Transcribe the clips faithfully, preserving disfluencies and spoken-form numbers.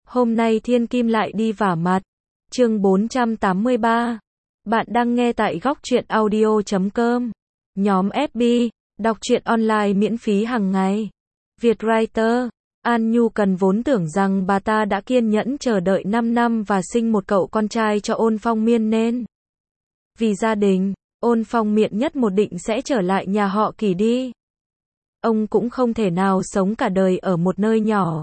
Hôm nay thiên kim lại đi vả mặt. Chương bốn trăm tám mươi ba. Bạn đang nghe tại góc truyện audio chấm com. Nhóm ép bê, đọc truyện online miễn phí hàng ngày. Vietwriter. An Nhu Cần vốn tưởng rằng bà ta đã kiên nhẫn chờ đợi năm năm và sinh một cậu con trai cho Ôn Phong Miên nên. Vì gia đình, Ôn Phong Miện nhất một định sẽ trở lại nhà họ Kỳ đi. Ông cũng không thể nào sống cả đời ở một nơi nhỏ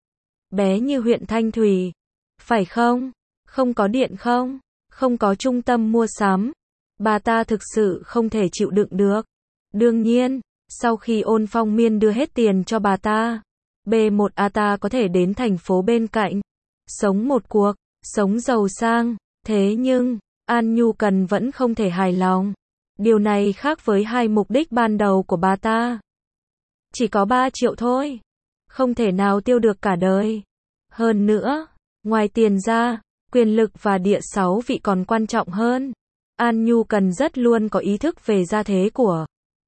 bé như huyện Thanh Thủy. Phải không? Không có điện không? Không có trung tâm mua sắm. Bà ta thực sự không thể chịu đựng được. Đương nhiên, sau khi Ôn Phong Miên đưa hết tiền cho bà ta, bê một a ta có thể đến thành phố bên cạnh, sống một cuộc, sống giàu sang. Thế nhưng, An Nhu Cần vẫn không thể hài lòng. Điều này khác với hai mục đích ban đầu của bà ta. Chỉ có ba triệu thôi. Không thể nào tiêu được cả đời. Hơn nữa, ngoài tiền ra, quyền lực và địa sáu vị còn quan trọng hơn. An Nhu Cần rất luôn có ý thức về gia thế của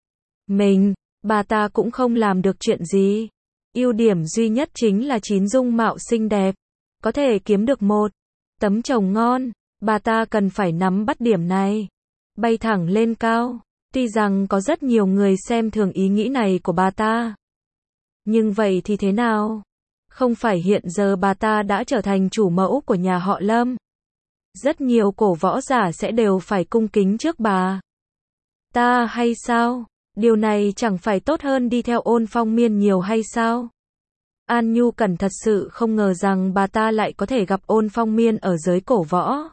mình. Bà ta cũng không làm được chuyện gì. Ưu điểm duy nhất chính là chín dung mạo xinh đẹp. Có thể kiếm được một tấm chồng ngon. Bà ta cần phải nắm bắt điểm này. Bay thẳng lên cao. Tuy rằng có rất nhiều người xem thường ý nghĩ này của bà ta. Nhưng vậy thì thế nào? Không phải hiện giờ bà ta đã trở thành chủ mẫu của nhà họ Lâm. Rất nhiều cổ võ giả sẽ đều phải cung kính trước bà ta hay sao? Điều này chẳng phải tốt hơn đi theo Ôn Phong Miên nhiều hay sao? An Nhu Cần thật sự không ngờ rằng bà ta lại có thể gặp Ôn Phong Miên ở giới cổ võ.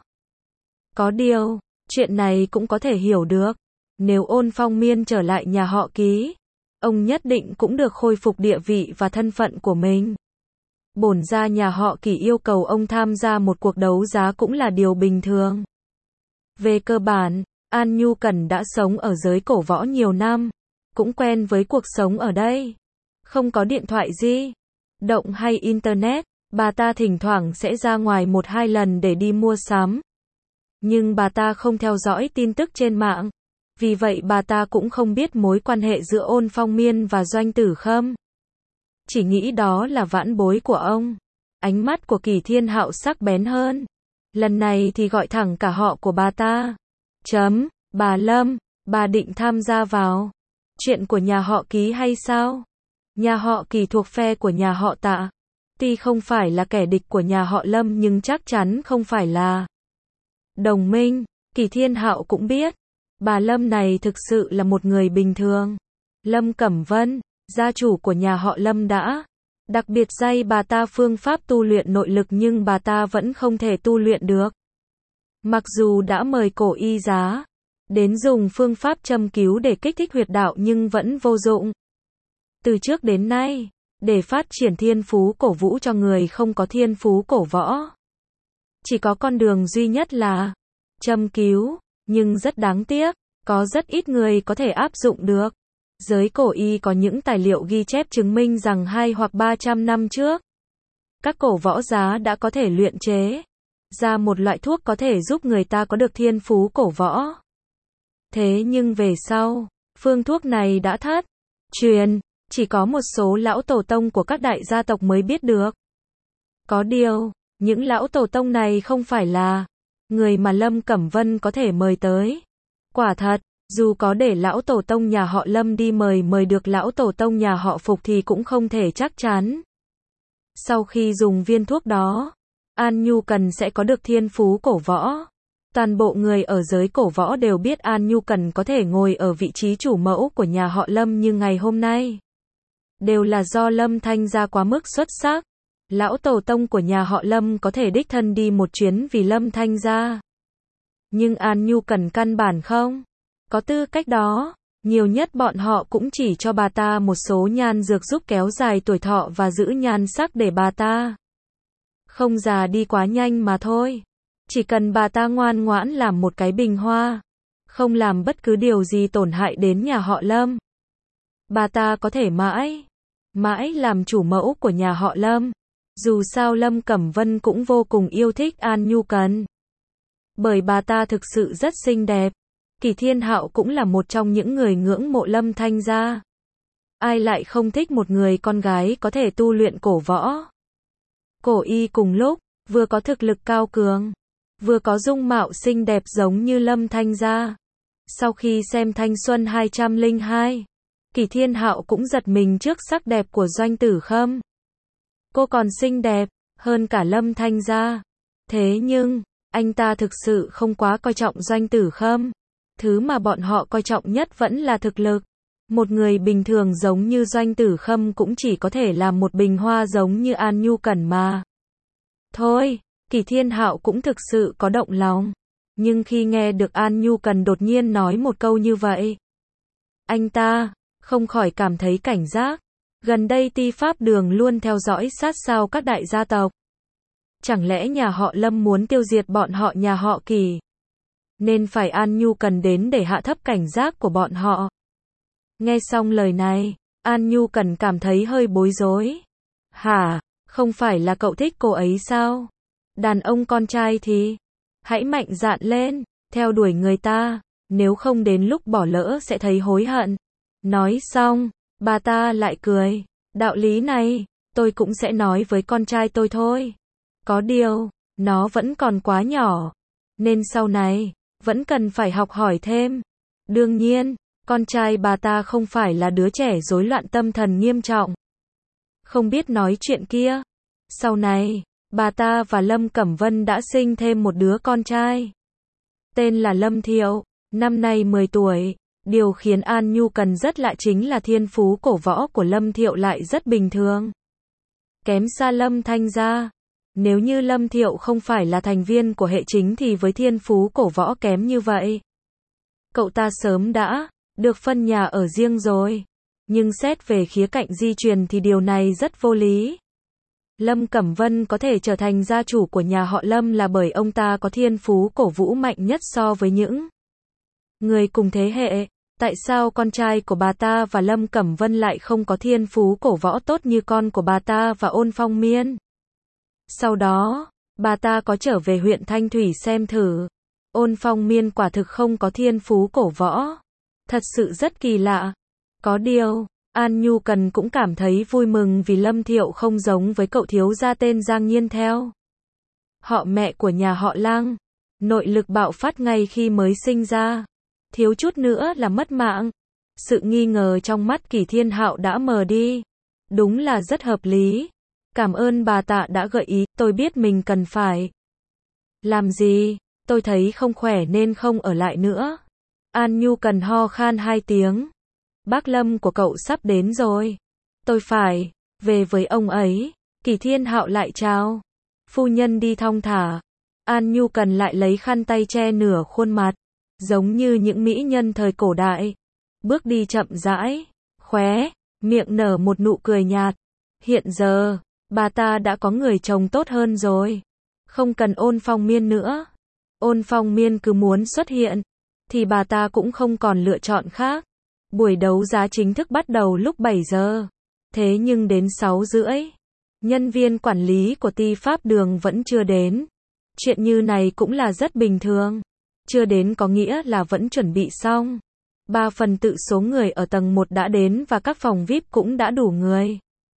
Có điều, chuyện này cũng có thể hiểu được. Nếu Ôn Phong Miên trở lại nhà họ Ký, ông nhất định cũng được khôi phục địa vị và thân phận của mình. Bổn ra nhà họ Kỳ yêu cầu ông tham gia một cuộc đấu giá cũng là điều bình thường. Về cơ bản, An Nhu Cần đã sống ở giới cổ võ nhiều năm, cũng quen với cuộc sống ở đây. Không có điện thoại di động hay internet, bà ta thỉnh thoảng sẽ ra ngoài một hai lần để đi mua sắm. Nhưng bà ta không theo dõi tin tức trên mạng. Vì vậy bà ta cũng không biết mối quan hệ giữa Ôn Phong Miên và Doanh Tử Khâm. Chỉ nghĩ đó là vãn bối của ông. Ánh mắt của Kỳ Thiên Hạo sắc bén hơn. Lần này thì gọi thẳng cả họ của bà ta. Chấm, bà Lâm, bà định tham gia vào chuyện của nhà họ Ký hay sao? Nhà họ Kỳ thuộc phe của nhà họ Tạ. Tuy không phải là kẻ địch của nhà họ Lâm nhưng chắc chắn không phải là đồng minh. Kỳ Thiên Hạo cũng biết. Bà Lâm này thực sự là một người bình thường. Lâm Cẩm Vân, gia chủ của nhà họ Lâm đã đặc biệt dạy bà ta phương pháp tu luyện nội lực nhưng bà ta vẫn không thể tu luyện được. Mặc dù đã mời cổ y giá đến dùng phương pháp châm cứu để kích thích huyệt đạo nhưng vẫn vô dụng. Từ trước đến nay, để phát triển thiên phú cổ vũ cho người không có thiên phú cổ võ, chỉ có con đường duy nhất là châm cứu. Nhưng rất đáng tiếc, có rất ít người có thể áp dụng được. Giới cổ y có những tài liệu ghi chép chứng minh rằng hai hoặc ba trăm năm trước, các cổ võ giá đã có thể luyện chế ra một loại thuốc có thể giúp người ta có được thiên phú cổ võ. Thế nhưng về sau, phương thuốc này đã thất truyền, chỉ có một số lão tổ tông của các đại gia tộc mới biết được. Có điều, những lão tổ tông này không phải là người mà Lâm Cẩm Vân có thể mời tới. Quả thật, dù có để lão tổ tông nhà họ Lâm đi mời mời được lão tổ tông nhà họ Phục thì cũng không thể chắc chắn. Sau khi dùng viên thuốc đó, An Nhu Cần sẽ có được thiên phú cổ võ. Toàn bộ người ở giới cổ võ đều biết An Nhu Cần có thể ngồi ở vị trí chủ mẫu của nhà họ Lâm như ngày hôm nay. Đều là do Lâm Thanh gia quá mức xuất sắc. Lão tổ tông của nhà họ Lâm có thể đích thân đi một chuyến vì Lâm Thanh gia. Nhưng An Nhu Cần căn bản không có tư cách đó. Nhiều nhất bọn họ cũng chỉ cho bà ta một số nhan dược giúp kéo dài tuổi thọ và giữ nhan sắc để bà ta không già đi quá nhanh mà thôi. Chỉ cần bà ta ngoan ngoãn làm một cái bình hoa, không làm bất cứ điều gì tổn hại đến nhà họ Lâm, bà ta có thể mãi, mãi làm chủ mẫu của nhà họ Lâm. Dù sao Lâm Cẩm Vân cũng vô cùng yêu thích An Nhu Cần. Bởi bà ta thực sự rất xinh đẹp. Kỳ Thiên Hạo cũng là một trong những người ngưỡng mộ Lâm Thanh gia. Ai lại không thích một người con gái có thể tu luyện cổ võ. Cổ y cùng lúc, vừa có thực lực cao cường, vừa có dung mạo xinh đẹp giống như Lâm Thanh Gia. Sau khi xem thanh xuân hai không không hai, Kỷ Thiên Hạo cũng giật mình trước sắc đẹp của Doanh Tử Khâm. Cô còn xinh đẹp hơn cả Lâm Thanh Gia. Thế nhưng, anh ta thực sự không quá coi trọng Doanh Tử Khâm. Thứ mà bọn họ coi trọng nhất vẫn là thực lực. Một người bình thường giống như Doanh Tử Khâm cũng chỉ có thể làm một bình hoa giống như An Nhu Cẩn mà. Thôi, Kỷ Thiên Hạo cũng thực sự có động lòng. Nhưng khi nghe được An Nhu Cẩn đột nhiên nói một câu như vậy, anh ta không khỏi cảm thấy cảnh giác. Gần đây Ti Pháp Đường luôn theo dõi sát sao các đại gia tộc. Chẳng lẽ nhà họ Lâm muốn tiêu diệt bọn họ nhà họ Kỷ? Nên phải An Nhu Cẩn đến để hạ thấp cảnh giác của bọn họ. Nghe xong lời này, An Nhu Cẩn cảm thấy hơi bối rối. Hả, không phải là cậu thích cô ấy sao? Đàn ông con trai thì hãy mạnh dạn lên, theo đuổi người ta, nếu không đến lúc bỏ lỡ sẽ thấy hối hận. Nói xong, bà ta lại cười. Đạo lý này, tôi cũng sẽ nói với con trai tôi thôi. Có điều, nó vẫn còn quá nhỏ, nên sau này, vẫn cần phải học hỏi thêm. Đương nhiên, con trai bà ta không phải là đứa trẻ rối loạn tâm thần nghiêm trọng, không biết nói chuyện kia. Sau này, bà ta và Lâm Cẩm Vân đã sinh thêm một đứa con trai. Tên là Lâm Thiệu, năm nay mười tuổi. Điều khiến An Nhu Cẩn rất lạ chính là thiên phú cổ võ của Lâm Thiệu lại rất bình thường. Kém xa Lâm Thanh Gia. Nếu như Lâm Thiệu không phải là thành viên của hệ chính thì với thiên phú cổ võ kém như vậy, cậu ta sớm đã được phân nhà ở riêng rồi. Nhưng xét về khía cạnh di truyền thì điều này rất vô lý. Lâm Cẩm Vân có thể trở thành gia chủ của nhà họ Lâm là bởi ông ta có thiên phú cổ vũ mạnh nhất so với những người cùng thế hệ. Tại sao con trai của bà ta và Lâm Cẩm Vân lại không có thiên phú cổ võ tốt như con của bà ta và Ôn Phong Miên? Sau đó, bà ta có trở về huyện Thanh Thủy xem thử. Ôn Phong Miên quả thực không có thiên phú cổ võ. Thật sự rất kỳ lạ. Có điều, An Nhu Cẩn cũng cảm thấy vui mừng vì Lâm Thiệu không giống với cậu thiếu gia tên Giang Nhiên theo họ mẹ của nhà họ Lăng. Nội lực bạo phát ngay khi mới sinh ra, thiếu chút nữa là mất mạng. Sự nghi ngờ trong mắt Kỷ Thiên Hạo đã mờ đi. Đúng là rất hợp lý. Cảm ơn bà Tạ đã gợi ý, tôi biết mình cần phải làm gì. Tôi thấy không khỏe nên không ở lại nữa. An Nhu Cẩn ho khan hai tiếng. Bác Lâm của cậu sắp đến rồi. Tôi phải về với ông ấy. Kỷ Thiên Hạo lại chào. Phu nhân đi thong thả. An Nhu Cẩn lại lấy khăn tay che nửa khuôn mặt, giống như những mỹ nhân thời cổ đại. Bước đi chậm rãi, khóe miệng nở một nụ cười nhạt. Hiện giờ, bà ta đã có người chồng tốt hơn rồi. Không cần Ôn Phong Miên nữa. Ôn Phong Miên cứ muốn xuất hiện, thì bà ta cũng không còn lựa chọn khác. Buổi đấu giá chính thức bắt đầu lúc bảy giờ. Thế nhưng đến sáu rưỡi, nhân viên quản lý của Ti Pháp Đường vẫn chưa đến. Chuyện như này cũng là rất bình thường. Chưa đến có nghĩa là vẫn chuẩn bị xong. Ba phần tự số người ở tầng một đã đến và các phòng vi ai pi cũng đã đủ người.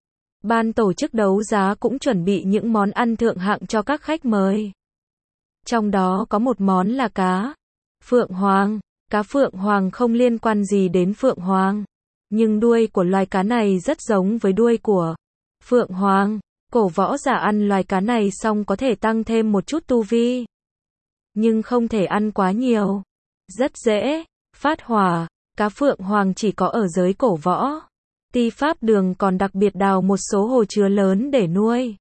Ban tổ chức đấu giá cũng chuẩn bị những món ăn thượng hạng cho các khách mời. Trong đó có một món là cá Phượng Hoàng. Cá Phượng Hoàng không liên quan gì đến Phượng Hoàng, nhưng đuôi của loài cá này rất giống với đuôi của Phượng Hoàng. Cổ võ giả ăn loài cá này xong có thể tăng thêm một chút tu vi, nhưng không thể ăn quá nhiều. Rất dễ phát hỏa. Cá Phượng Hoàng chỉ có ở giới cổ võ. Ti Pháp Đường còn đặc biệt đào một số hồ chứa lớn để nuôi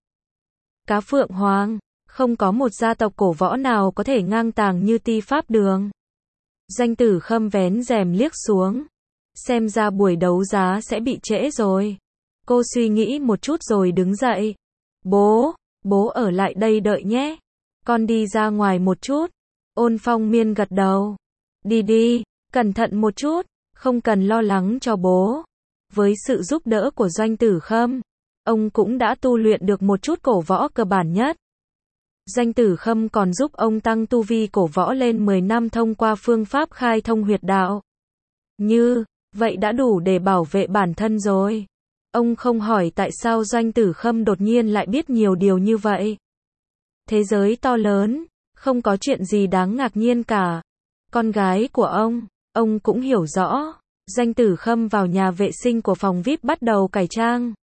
cá Phượng Hoàng. Không có một gia tộc cổ võ nào có thể ngang tàng như Ti Pháp Đường. Doanh Tử Khâm vén rèm liếc xuống. Xem ra buổi đấu giá sẽ bị trễ rồi. Cô suy nghĩ một chút rồi đứng dậy. Bố, bố ở lại đây đợi nhé. Con đi ra ngoài một chút. Ôn Phong Miên gật đầu. Đi đi, cẩn thận một chút, không cần lo lắng cho bố. Với sự giúp đỡ của Doanh Tử Khâm, ông cũng đã tu luyện được một chút cổ võ cơ bản nhất. Doanh Tử Khâm còn giúp ông tăng tu vi cổ võ lên mười năm thông qua phương pháp khai thông huyệt đạo. Như vậy đã đủ để bảo vệ bản thân rồi. Ông không hỏi tại sao Doanh Tử Khâm đột nhiên lại biết nhiều điều như vậy. Thế giới to lớn, không có chuyện gì đáng ngạc nhiên cả. Con gái của ông, ông cũng hiểu rõ. Doanh Tử Khâm vào nhà vệ sinh của phòng vi ai pi bắt đầu cải trang.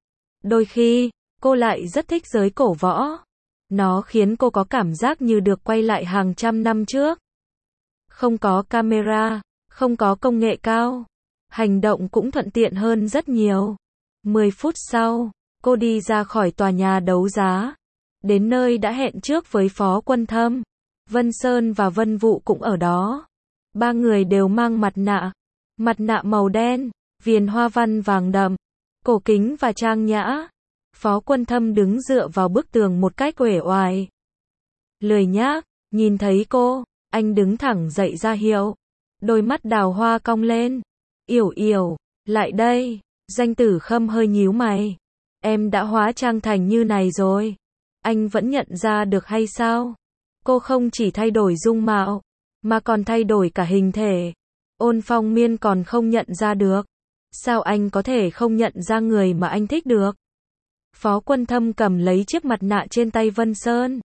Đôi khi, cô lại rất thích giới cổ võ. Nó khiến cô có cảm giác như được quay lại hàng trăm năm trước. Không có camera, không có công nghệ cao. Hành động cũng thuận tiện hơn rất nhiều. mười phút sau, cô đi ra khỏi tòa nhà đấu giá. Đến nơi đã hẹn trước với Phó Quân Thâm. Vân Sơn và Vân Vụ cũng ở đó. Ba người đều mang mặt nạ. Mặt nạ màu đen, viền hoa văn vàng đậm, cổ kính và trang nhã. Phó Quân Thâm đứng dựa vào bức tường một cách uể oải. Lười nhác, nhìn thấy cô, anh đứng thẳng dậy ra hiệu. Đôi mắt đào hoa cong lên. Yểu Yểu, lại đây. Doanh Tử Khâm hơi nhíu mày. Em đã hóa trang thành như này rồi. Anh vẫn nhận ra được hay sao? Cô không chỉ thay đổi dung mạo, mà còn thay đổi cả hình thể. Ôn Phong Miên còn không nhận ra được. Sao anh có thể không nhận ra người mà anh thích được? Phó Quân Thâm cầm lấy chiếc mặt nạ trên tay Vân Sơn.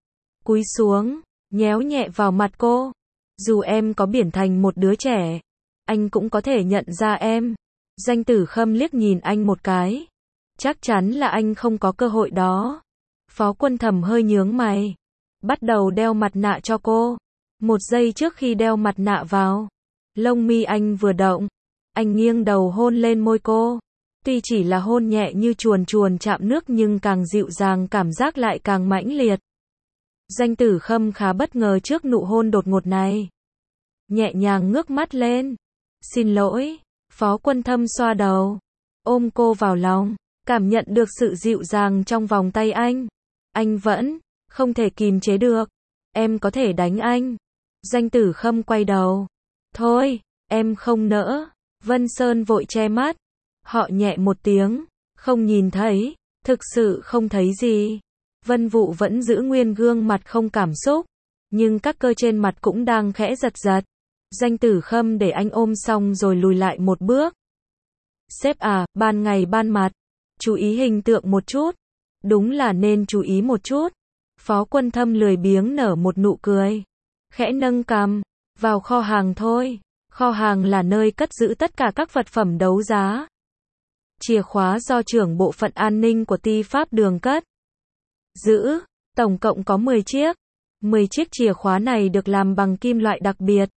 Cúi xuống, nhéo nhẹ vào mặt cô. Dù em có biển thành một đứa trẻ, anh cũng có thể nhận ra em. Doanh Tử Khâm liếc nhìn anh một cái. Chắc chắn là anh không có cơ hội đó. Phó Quân Thâm hơi nhướng mày. Bắt đầu đeo mặt nạ cho cô. Một giây trước khi đeo mặt nạ vào, lông mi anh vừa động. Anh nghiêng đầu hôn lên môi cô. Tuy chỉ là hôn nhẹ như chuồn chuồn chạm nước nhưng càng dịu dàng, cảm giác lại càng mãnh liệt. Doanh Tử Khâm khá bất ngờ trước nụ hôn đột ngột này. Nhẹ nhàng ngước mắt lên. Xin lỗi. Phó Quân Thâm xoa đầu. Ôm cô vào lòng. Cảm nhận được sự dịu dàng trong vòng tay anh. Anh vẫn không thể kìm chế được. Em có thể đánh anh. Doanh Tử Khâm quay đầu. Thôi, em không nỡ. Vân Sơn vội che mắt. Họ nhẹ một tiếng. Không nhìn thấy. Thực sự không thấy gì. Vân Vụ vẫn giữ nguyên gương mặt không cảm xúc. Nhưng các cơ trên mặt cũng đang khẽ giật giật. Doanh Tử Khâm để anh ôm xong rồi lùi lại một bước. Sếp à, ban ngày ban mặt. Chú ý hình tượng một chút. Đúng là nên chú ý một chút. Phó Quân Thâm lười biếng nở một nụ cười. Khẽ nâng cằm. Vào kho hàng thôi. Kho hàng là nơi cất giữ tất cả các vật phẩm đấu giá. Chìa khóa do trưởng bộ phận an ninh của Ti Pháp Đường cất giữ. Tổng cộng có mười chiếc. mười chiếc chìa khóa này được làm bằng kim loại đặc biệt.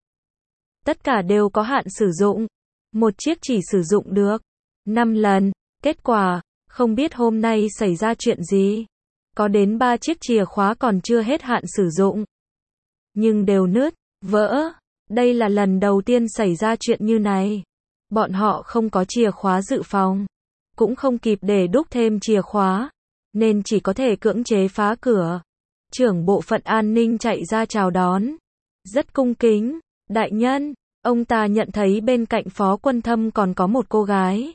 Tất cả đều có hạn sử dụng. Một chiếc chỉ sử dụng được năm lần. Kết quả, không biết hôm nay xảy ra chuyện gì. Có đến ba chiếc chìa khóa còn chưa hết hạn sử dụng. Nhưng đều nứt, vỡ. Đây là lần đầu tiên xảy ra chuyện như này. Bọn họ không có chìa khóa dự phòng. Cũng không kịp để đúc thêm chìa khóa. Nên chỉ có thể cưỡng chế phá cửa. Trưởng bộ phận an ninh chạy ra chào đón. Rất cung kính. Đại nhân, ông ta nhận thấy bên cạnh Phó Quân Thâm còn có một cô gái.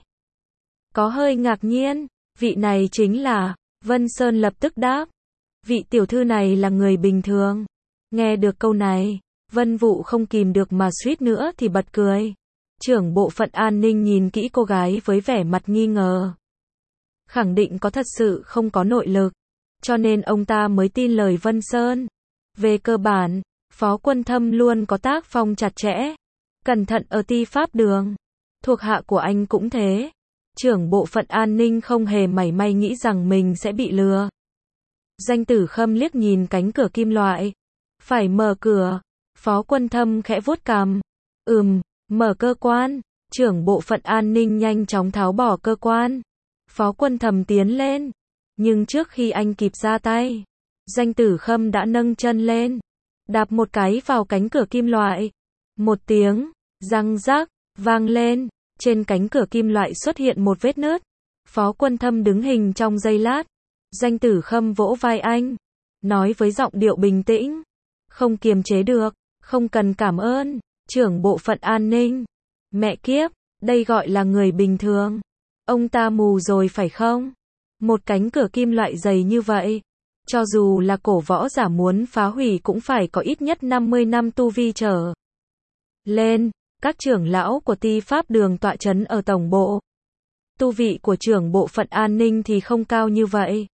Có hơi ngạc nhiên. Vị này chính là... Vân Sơn lập tức đáp. Vị tiểu thư này là người bình thường. Nghe được câu này, Vân Vụ không kìm được mà suýt nữa thì bật cười. Trưởng bộ phận an ninh nhìn kỹ cô gái với vẻ mặt nghi ngờ. Khẳng định có thật sự không có nội lực. Cho nên ông ta mới tin lời Vân Sơn. Về cơ bản, Phó Quân Thâm luôn có tác phong chặt chẽ. Cẩn thận ở Ti Pháp Đường. Thuộc hạ của anh cũng thế. Trưởng bộ phận an ninh không hề mảy may nghĩ rằng mình sẽ bị lừa. Doanh Tử Khâm liếc nhìn cánh cửa kim loại. Phải mở cửa. Phó Quân Thâm khẽ vuốt cằm. Ừm, mở cơ quan. Trưởng bộ phận an ninh nhanh chóng tháo bỏ cơ quan. Phó Quân Thâm tiến lên. Nhưng trước khi anh kịp ra tay, Doanh Tử Khâm đã nâng chân lên. Đạp một cái vào cánh cửa kim loại. Một tiếng, răng rác, vang lên. Trên cánh cửa kim loại xuất hiện một vết nứt. Phó Quân Thâm đứng hình trong giây lát. Doanh Tử Khâm vỗ vai anh. Nói với giọng điệu bình tĩnh. Không kiềm chế được. Không cần cảm ơn. Trưởng bộ phận an ninh. Mẹ kiếp, đây gọi là người bình thường. Ông ta mù rồi phải không? Một cánh cửa kim loại dày như vậy. Cho dù là cổ võ giả muốn phá hủy cũng phải có ít nhất năm mươi năm tu vi trở lên. Các trưởng lão của Ti Pháp Đường tọa trấn ở tổng bộ. Tu vị của trưởng bộ phận an ninh thì không cao như vậy.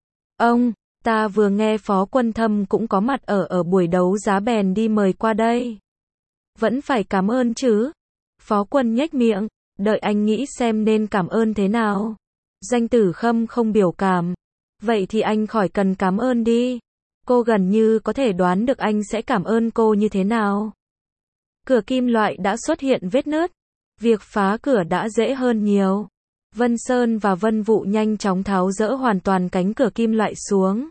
Ông, ta vừa nghe Phó Quân Thâm cũng có mặt ở ở buổi đấu giá bèn đi mời qua đây. Vẫn phải cảm ơn chứ. Phó Quân nhếch miệng, đợi anh nghĩ xem nên cảm ơn thế nào. Doanh Tử Khâm không biểu cảm. Vậy thì anh khỏi cần cảm ơn đi. Cô gần như có thể đoán được anh sẽ cảm ơn cô như thế nào. Cửa kim loại đã xuất hiện vết nứt. Việc phá cửa đã dễ hơn nhiều. Vân Sơn và Vân Vũ nhanh chóng tháo dỡ hoàn toàn cánh cửa kim loại xuống.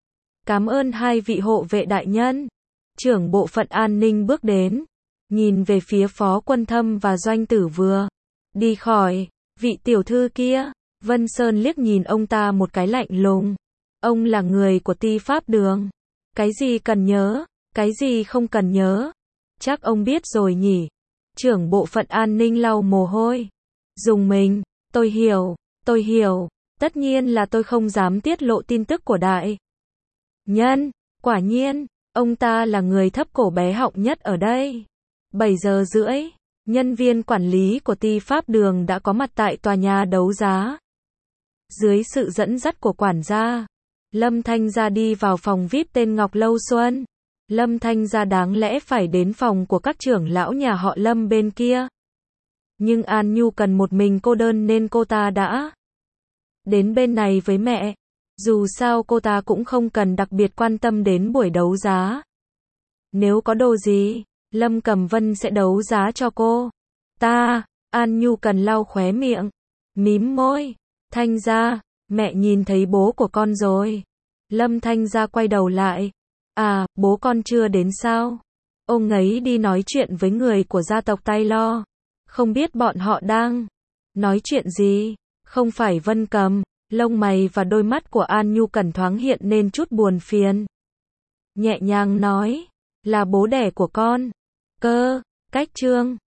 Cảm ơn hai vị hộ vệ đại nhân. Trưởng bộ phận an ninh bước đến, nhìn về phía Phó Quân Thâm và Doanh Tử vừa đi khỏi. Vị tiểu thư kia. Vân Sơn liếc nhìn ông ta một cái lạnh lùng. Ông là người của Ti Pháp Đường. Cái gì cần nhớ, cái gì không cần nhớ. Chắc ông biết rồi nhỉ. Trưởng bộ phận an ninh lau mồ hôi. Dùng mình. Tôi hiểu, tôi hiểu. Tất nhiên là tôi không dám tiết lộ tin tức của đại nhân. Quả nhiên, ông ta là người thấp cổ bé họng nhất ở đây. bảy giờ rưỡi, nhân viên quản lý của Ti Pháp Đường đã có mặt tại tòa nhà đấu giá. Dưới sự dẫn dắt của quản gia, Lâm Thanh Gia đi vào phòng vi ai pi tên Ngọc Lâu Xuân. Lâm Thanh Gia đáng lẽ phải đến phòng của các trưởng lão nhà họ Lâm bên kia. Nhưng An Nhu cần một mình cô đơn nên cô ta đã đến bên này với mẹ. Dù sao cô ta cũng không cần đặc biệt quan tâm đến buổi đấu giá. Nếu có đồ gì, Lâm Cẩm Vân sẽ đấu giá cho cô. Ta, An Nhu cần lau khóe miệng, mím môi. Thanh Gia, mẹ nhìn thấy bố của con rồi. Lâm Thanh Gia quay đầu lại. À, bố con chưa đến sao? Ông ấy đi nói chuyện với người của gia tộc Taylor. Không biết bọn họ đang nói chuyện gì? Không phải Vân Cầm. Lông mày và đôi mắt của An Nhu Cẩn thoáng hiện nên chút buồn phiền. Nhẹ nhàng nói, là bố đẻ của con. Cơ, cách trương.